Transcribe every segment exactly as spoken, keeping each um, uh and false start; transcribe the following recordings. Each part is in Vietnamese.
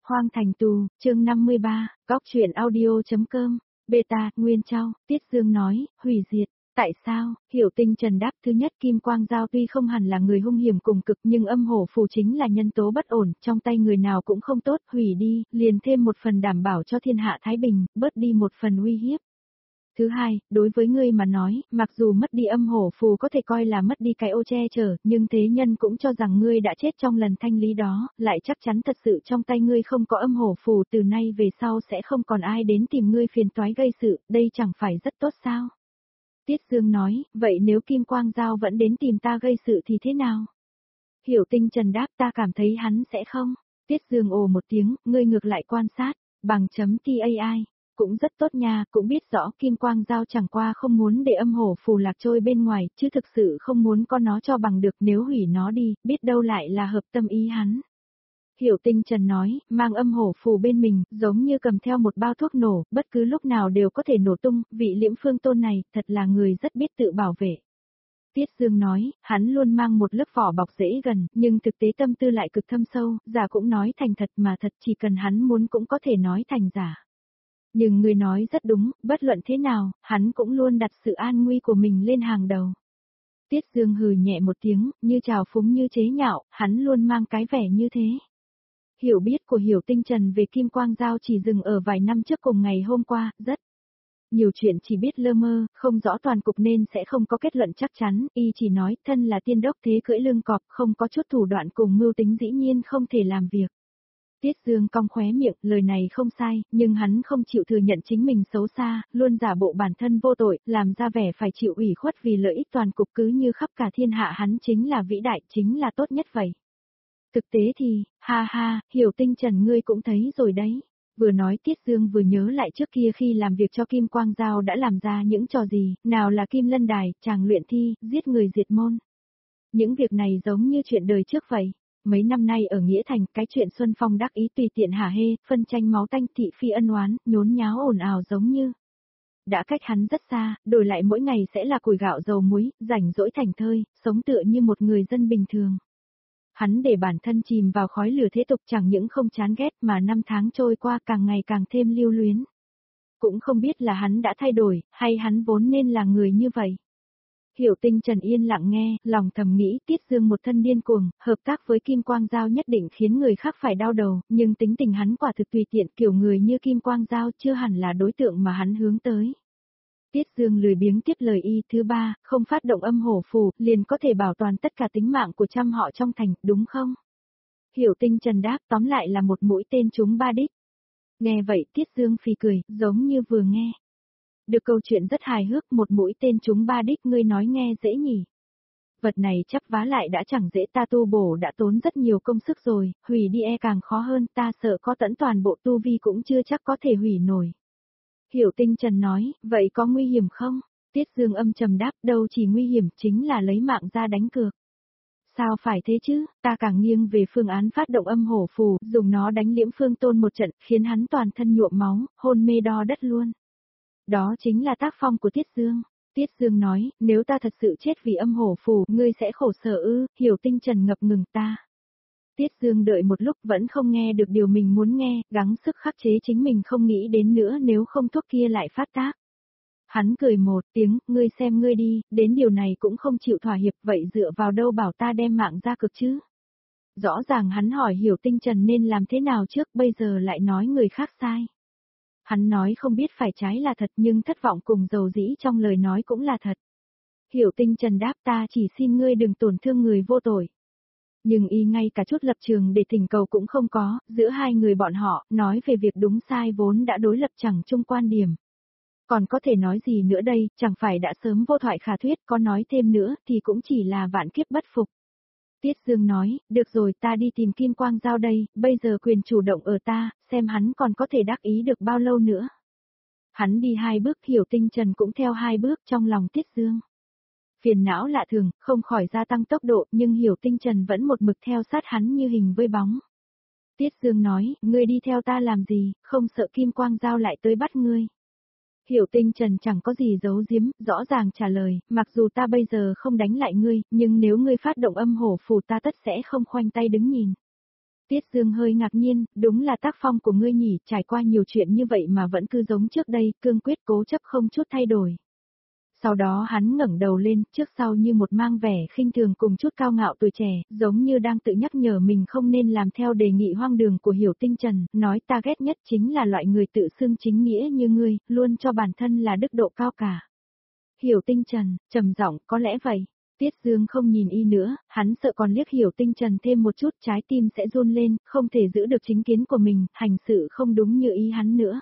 Hoang Thành Tù, chương năm mươi ba, góc truyện audio.com, beta, Nguyên Châu, Tiết Dương nói, hủy diệt. Tại sao? Hiểu Tinh Trần đáp, thứ nhất Kim Quang Giao tuy không hẳn là người hung hiểm cùng cực nhưng âm hổ phù chính là nhân tố bất ổn, trong tay người nào cũng không tốt, hủy đi, liền thêm một phần đảm bảo cho thiên hạ thái bình, bớt đi một phần uy hiếp. Thứ hai, đối với ngươi mà nói, mặc dù mất đi âm hổ phù có thể coi là mất đi cái ô che chở, nhưng thế nhân cũng cho rằng ngươi đã chết trong lần thanh lý đó, lại chắc chắn thật sự trong tay ngươi không có âm hổ phù, từ nay về sau sẽ không còn ai đến tìm ngươi phiền toái gây sự, đây chẳng phải rất tốt sao? Tiết Dương nói, vậy nếu Kim Quang Giao vẫn đến tìm ta gây sự thì thế nào? Hiểu Tinh Trần đáp, ta cảm thấy hắn sẽ không. Tiết Dương ồ một tiếng, ngươi ngược lại quan sát, bằng chấm tai. Cũng rất tốt nha, cũng biết rõ Kim Quang Giao chẳng qua không muốn để âm hổ phù lạc trôi bên ngoài, chứ thực sự không muốn có nó cho bằng được, nếu hủy nó đi, biết đâu lại là hợp tâm ý hắn. Hiểu Tinh Trần nói, mang âm hổ phù bên mình, giống như cầm theo một bao thuốc nổ, bất cứ lúc nào đều có thể nổ tung, vị Liễm Phương Tôn này, thật là người rất biết tự bảo vệ. Tiết Dương nói, hắn luôn mang một lớp vỏ bọc dễ gần, nhưng thực tế tâm tư lại cực thâm sâu, giả cũng nói thành thật mà thật, chỉ cần hắn muốn cũng có thể nói thành giả. Nhưng người nói rất đúng, bất luận thế nào, hắn cũng luôn đặt sự an nguy của mình lên hàng đầu. Tiết Dương hừ nhẹ một tiếng, như trào phúng như chế nhạo, hắn luôn mang cái vẻ như thế. Hiểu biết của Hiểu Tinh Trần về Kim Quang Giao chỉ dừng ở vài năm trước cùng ngày hôm qua, rất nhiều chuyện chỉ biết lơ mơ, không rõ toàn cục nên sẽ không có kết luận chắc chắn, y chỉ nói thân là tiên đốc thế cưỡi lưng cọp, không có chút thủ đoạn cùng mưu tính dĩ nhiên không thể làm việc. Tiết Dương cong khóe miệng, lời này không sai, nhưng hắn không chịu thừa nhận chính mình xấu xa, luôn giả bộ bản thân vô tội, làm ra vẻ phải chịu ủy khuất vì lợi ích toàn cục, cứ như khắp cả thiên hạ hắn chính là vĩ đại, chính là tốt nhất vậy. Thực tế thì, ha ha, Hiểu Tinh Trần ngươi cũng thấy rồi đấy. Vừa nói Tiết Dương vừa nhớ lại trước kia khi làm việc cho Kim Quang Giao đã làm ra những trò gì, nào là Kim Lân Đài, tràng luyện thi, giết người diệt môn. Những việc này giống như chuyện đời trước vậy. Mấy năm nay ở Nghĩa Thành, cái chuyện Xuân Phong đắc ý tùy tiện hả hê, phân tranh máu tanh thị phi ân oán, nhốn nháo ồn ào giống như đã cách hắn rất xa, đổi lại mỗi ngày sẽ là củi gạo dầu muối, rảnh rỗi thảnh thơi, sống tựa như một người dân bình thường. Hắn để bản thân chìm vào khói lửa thế tục, chẳng những không chán ghét mà năm tháng trôi qua càng ngày càng thêm lưu luyến. Cũng không biết là hắn đã thay đổi, hay hắn vốn nên là người như vậy. Hiểu Tinh Trần yên lặng nghe, lòng thầm nghĩ Tiết Dương một thân điên cuồng, hợp tác với Kim Quang Giao nhất định khiến người khác phải đau đầu, nhưng tính tình hắn quả thực tùy tiện, kiểu người như Kim Quang Giao chưa hẳn là đối tượng mà hắn hướng tới. Tiết Dương lười biếng tiếp lời y. Thứ ba, không phát động âm hổ phù, liền có thể bảo toàn tất cả tính mạng của trăm họ trong thành, đúng không? Hiểu Tinh Trần đáp, tóm lại là một mũi tên trúng ba đích. Nghe vậy Tiết Dương phì cười, giống như vừa nghe được câu chuyện rất hài hước, một mũi tên trúng ba đích, ngươi nói nghe dễ nhỉ. Vật này chắp vá lại đã chẳng dễ, ta tu bổ đã tốn rất nhiều công sức rồi, hủy đi e càng khó hơn, ta sợ có tẫn toàn bộ tu vi cũng chưa chắc có thể hủy nổi. Hiểu Tinh Trần nói, vậy có nguy hiểm không? Tiết Dương âm trầm đáp, đâu chỉ nguy hiểm, chính là lấy mạng ra đánh cược. Sao phải thế chứ, ta càng nghiêng về phương án phát động âm hổ phù, dùng nó đánh Liễm Phương Tôn một trận, khiến hắn toàn thân nhuộm máu, hôn mê đo đất luôn. Đó chính là tác phong của Tiết Dương. Tiết Dương nói, nếu ta thật sự chết vì âm hổ phù, ngươi sẽ khổ sở ư? Hiểu Tinh Trần ngập ngừng ta. Tiết Dương đợi một lúc vẫn không nghe được điều mình muốn nghe, gắng sức khắc chế chính mình không nghĩ đến nữa, nếu không thuốc kia lại phát tác. Hắn cười một tiếng, ngươi xem ngươi đi, đến điều này cũng không chịu thỏa hiệp, vậy dựa vào đâu bảo ta đem mạng ra cực chứ? Rõ ràng hắn hỏi Hiểu Tinh Trần nên làm thế nào trước, bây giờ lại nói người khác sai. Hắn nói không biết phải trái là thật, nhưng thất vọng cùng dầu dĩ trong lời nói cũng là thật. Hiểu Tinh Trần đáp, ta chỉ xin ngươi đừng tổn thương người vô tội. Nhưng y ngay cả chút lập trường để thỉnh cầu cũng không có, giữa hai người bọn họ, nói về việc đúng sai vốn đã đối lập chẳng chung quan điểm. Còn có thể nói gì nữa đây, chẳng phải đã sớm vô thoại khả thuyết, có nói thêm nữa thì cũng chỉ là vạn kiếp bất phục. Tiết Dương nói, được rồi, ta đi tìm Kim Quang Giao đây, bây giờ quyền chủ động ở ta, xem hắn còn có thể đắc ý được bao lâu nữa. Hắn đi hai bước, Hiểu Tinh Trần cũng theo hai bước, trong lòng Tiết Dương phiền não lạ thường, không khỏi gia tăng tốc độ, nhưng Hiểu Tinh Trần vẫn một mực theo sát hắn như hình với bóng. Tiết Dương nói, ngươi đi theo ta làm gì, không sợ Kim Quang Giao lại tới bắt ngươi. Hiểu Tinh Trần chẳng có gì giấu giếm, rõ ràng trả lời, mặc dù ta bây giờ không đánh lại ngươi, nhưng nếu ngươi phát động âm hổ phù ta tất sẽ không khoanh tay đứng nhìn. Tiết Dương hơi ngạc nhiên, đúng là tác phong của ngươi nhỉ, trải qua nhiều chuyện như vậy mà vẫn cứ giống trước đây, cương quyết cố chấp không chút thay đổi. Sau đó hắn ngẩng đầu lên, trước sau như một mang vẻ khinh thường cùng chút cao ngạo tuổi trẻ, giống như đang tự nhắc nhở mình không nên làm theo đề nghị hoang đường của Hiểu Tinh Trần, nói ta ghét nhất chính là loại người tự xưng chính nghĩa như ngươi, luôn cho bản thân là đức độ cao cả. Hiểu Tinh Trần, trầm giọng, có lẽ vậy. Tiết Dương không nhìn y nữa, hắn sợ còn liếc Hiểu Tinh Trần thêm một chút trái tim sẽ run lên, không thể giữ được chính kiến của mình, hành sự không đúng như ý hắn nữa.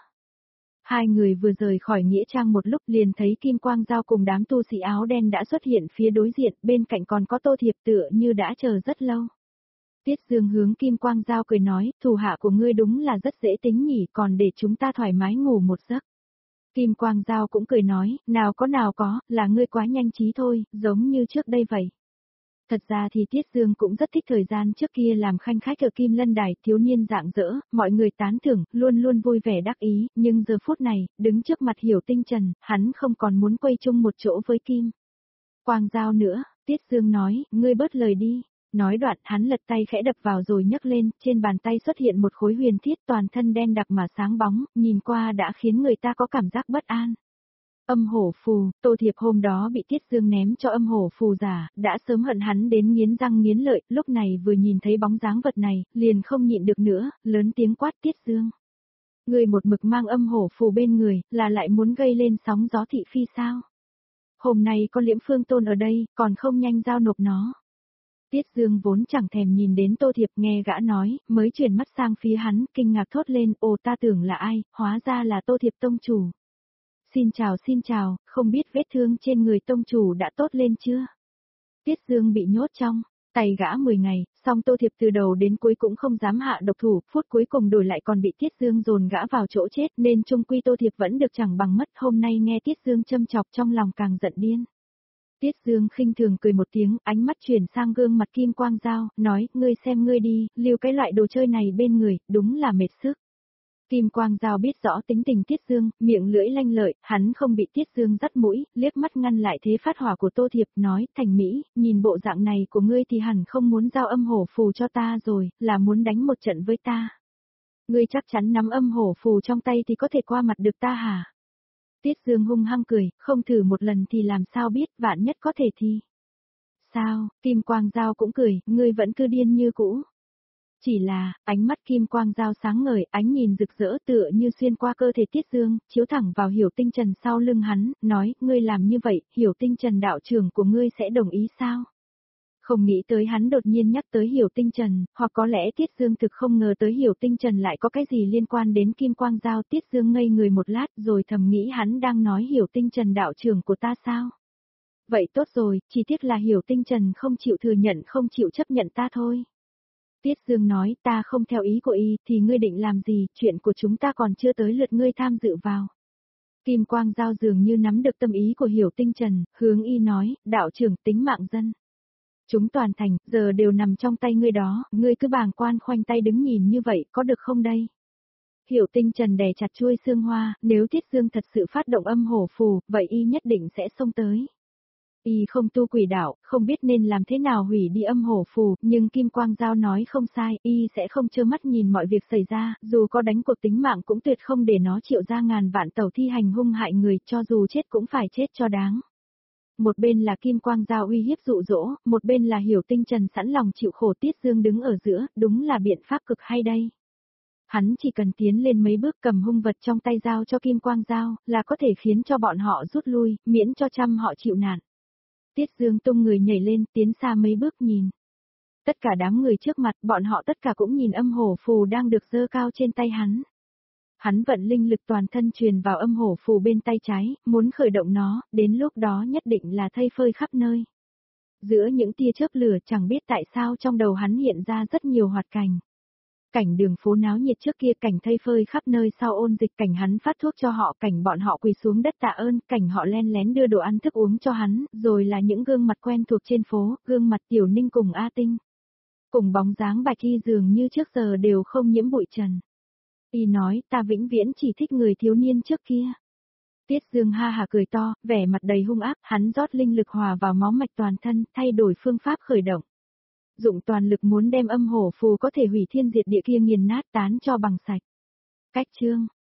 Hai người vừa rời khỏi nghĩa trang một lúc liền thấy Kim Quang Giao cùng đám tu sĩ áo đen đã xuất hiện phía đối diện, bên cạnh còn có Tô Thiệp tựa như đã chờ rất lâu. Tiết Dương hướng Kim Quang Giao cười nói, thủ hạ của ngươi đúng là rất dễ tính nhỉ, còn để chúng ta thoải mái ngủ một giấc. Kim Quang Giao cũng cười nói, nào có nào có, là ngươi quá nhanh trí thôi, giống như trước đây vậy. Thật ra thì Tiết Dương cũng rất thích thời gian trước kia làm khanh khách ở Kim Lân Đài, thiếu niên rạng rỡ, mọi người tán thưởng, luôn luôn vui vẻ đắc ý, nhưng giờ phút này, đứng trước mặt Hiểu Tinh Trần, hắn không còn muốn quay chung một chỗ với Kim Quang Giao nữa, Tiết Dương nói, ngươi bớt lời đi. Nói đoạn hắn lật tay khẽ đập vào rồi nhấc lên, trên bàn tay xuất hiện một khối huyền thiết toàn thân đen đặc mà sáng bóng, nhìn qua đã khiến người ta có cảm giác bất an. Âm hổ phù, Tô Thiệp hôm đó bị Tiết Dương ném cho âm hổ phù giả, đã sớm hận hắn đến nghiến răng nghiến lợi, lúc này vừa nhìn thấy bóng dáng vật này, liền không nhịn được nữa, lớn tiếng quát Tiết Dương. Người một mực mang âm hổ phù bên người, là lại muốn gây lên sóng gió thị phi sao? Hôm nay có Liễm Phương Tôn ở đây, còn không nhanh giao nộp nó. Tiết Dương vốn chẳng thèm nhìn đến Tô Thiệp, nghe gã nói, mới chuyển mắt sang phía hắn, kinh ngạc thốt lên, ồ ta tưởng là ai, hóa ra là Tô Thiệp tông chủ. Xin chào xin chào, không biết vết thương trên người tông chủ đã tốt lên chưa? Tiết Dương bị nhốt trong tay gã mười ngày, song Tô Thiệp từ đầu đến cuối cũng không dám hạ độc thủ, phút cuối cùng đổi lại còn bị Tiết Dương dồn gã vào chỗ chết, nên chung quy Tô Thiệp vẫn được chẳng bằng mất, hôm nay nghe Tiết Dương châm chọc trong lòng càng giận điên. Tiết Dương khinh thường cười một tiếng, ánh mắt chuyển sang gương mặt Kim Quang Giao, nói, ngươi xem ngươi đi, lưu cái loại đồ chơi này bên người, đúng là mệt sức. Kim Quang Giao biết rõ tính tình Tiết Dương, miệng lưỡi lanh lợi, hắn không bị Tiết Dương dắt mũi, liếc mắt ngăn lại thế phát hỏa của Tô Thiệp, nói, Thành Mỹ, nhìn bộ dạng này của ngươi thì hẳn không muốn giao âm hổ phù cho ta rồi, là muốn đánh một trận với ta. Ngươi chắc chắn nắm âm hổ phù trong tay thì có thể qua mặt được ta hả? Tiết Dương hung hăng cười, không thử một lần thì làm sao biết, vạn nhất có thể thì. Sao, Kim Quang Giao cũng cười, ngươi vẫn cứ điên như cũ. Chỉ là, ánh mắt Kim Quang Giao sáng ngời, ánh nhìn rực rỡ tựa như xuyên qua cơ thể Tiết Dương, chiếu thẳng vào Hiểu Tinh Trần sau lưng hắn, nói, ngươi làm như vậy, Hiểu Tinh Trần đạo trưởng của ngươi sẽ đồng ý sao? Không nghĩ tới hắn đột nhiên nhắc tới Hiểu Tinh Trần, hoặc có lẽ Tiết Dương thực không ngờ tới Hiểu Tinh Trần lại có cái gì liên quan đến Kim Quang Giao. Tiết Dương ngây người một lát rồi thầm nghĩ hắn đang nói Hiểu Tinh Trần đạo trưởng của ta sao? Vậy tốt rồi, chỉ tiếc là Hiểu Tinh Trần không chịu thừa nhận, không chịu chấp nhận ta thôi. Tiết Dương nói, ta không theo ý của y, thì ngươi định làm gì, chuyện của chúng ta còn chưa tới lượt ngươi tham dự vào. Kim Quang Giao dường như nắm được tâm ý của Hiểu Tinh Trần, hướng y nói, đạo trưởng tính mạng dân. Chúng toàn thành, giờ đều nằm trong tay ngươi đó, ngươi cứ bàng quan khoanh tay đứng nhìn như vậy, có được không đây? Hiểu Tinh Trần đè chặt chuôi xương hoa, nếu Tiết Dương thật sự phát động âm hổ phù, vậy y nhất định sẽ xông tới. Y không tu quỷ đạo, không biết nên làm thế nào hủy đi âm hổ phù, nhưng Kim Quang Giao nói không sai, y sẽ không trơ mắt nhìn mọi việc xảy ra, dù có đánh cuộc tính mạng cũng tuyệt không để nó chịu ra ngàn vạn tẩu thi hành hung hại người, cho dù chết cũng phải chết cho đáng. Một bên là Kim Quang Giao uy hiếp dụ dỗ, một bên là Hiểu Tinh Trần sẵn lòng chịu khổ. Tiết Dương đứng ở giữa, đúng là biện pháp cực hay đây. Hắn chỉ cần tiến lên mấy bước cầm hung vật trong tay giao cho Kim Quang Giao, là có thể khiến cho bọn họ rút lui, miễn cho trăm họ chịu nạn. Tiết Dương tung người nhảy lên, tiến xa mấy bước nhìn. Tất cả đám người trước mặt, bọn họ tất cả cũng nhìn âm hổ phù đang được giơ cao trên tay hắn. Hắn vận linh lực toàn thân truyền vào âm hổ phù bên tay trái, muốn khởi động nó, đến lúc đó nhất định là thây phơi khắp nơi. Giữa những tia chớp lửa chẳng biết tại sao trong đầu hắn hiện ra rất nhiều hoạt cảnh. Cảnh đường phố náo nhiệt trước kia, cảnh thây phơi khắp nơi sau ôn dịch, cảnh hắn phát thuốc cho họ, cảnh bọn họ quỳ xuống đất tạ ơn, cảnh họ len lén đưa đồ ăn thức uống cho hắn, rồi là những gương mặt quen thuộc trên phố, gương mặt Tiểu Ninh cùng A Tinh. Cùng bóng dáng Bạch Y dường như trước giờ đều không nhiễm bụi trần. Y nói, ta vĩnh viễn chỉ thích người thiếu niên trước kia. Tiết Dương ha hả cười to, vẻ mặt đầy hung ác, hắn rót linh lực hòa vào máu mạch toàn thân, thay đổi phương pháp khởi động. dụng toàn lực muốn đem âm hổ phù có thể hủy thiên diệt địa kia nghiền nát tán cho bằng sạch. Cách chương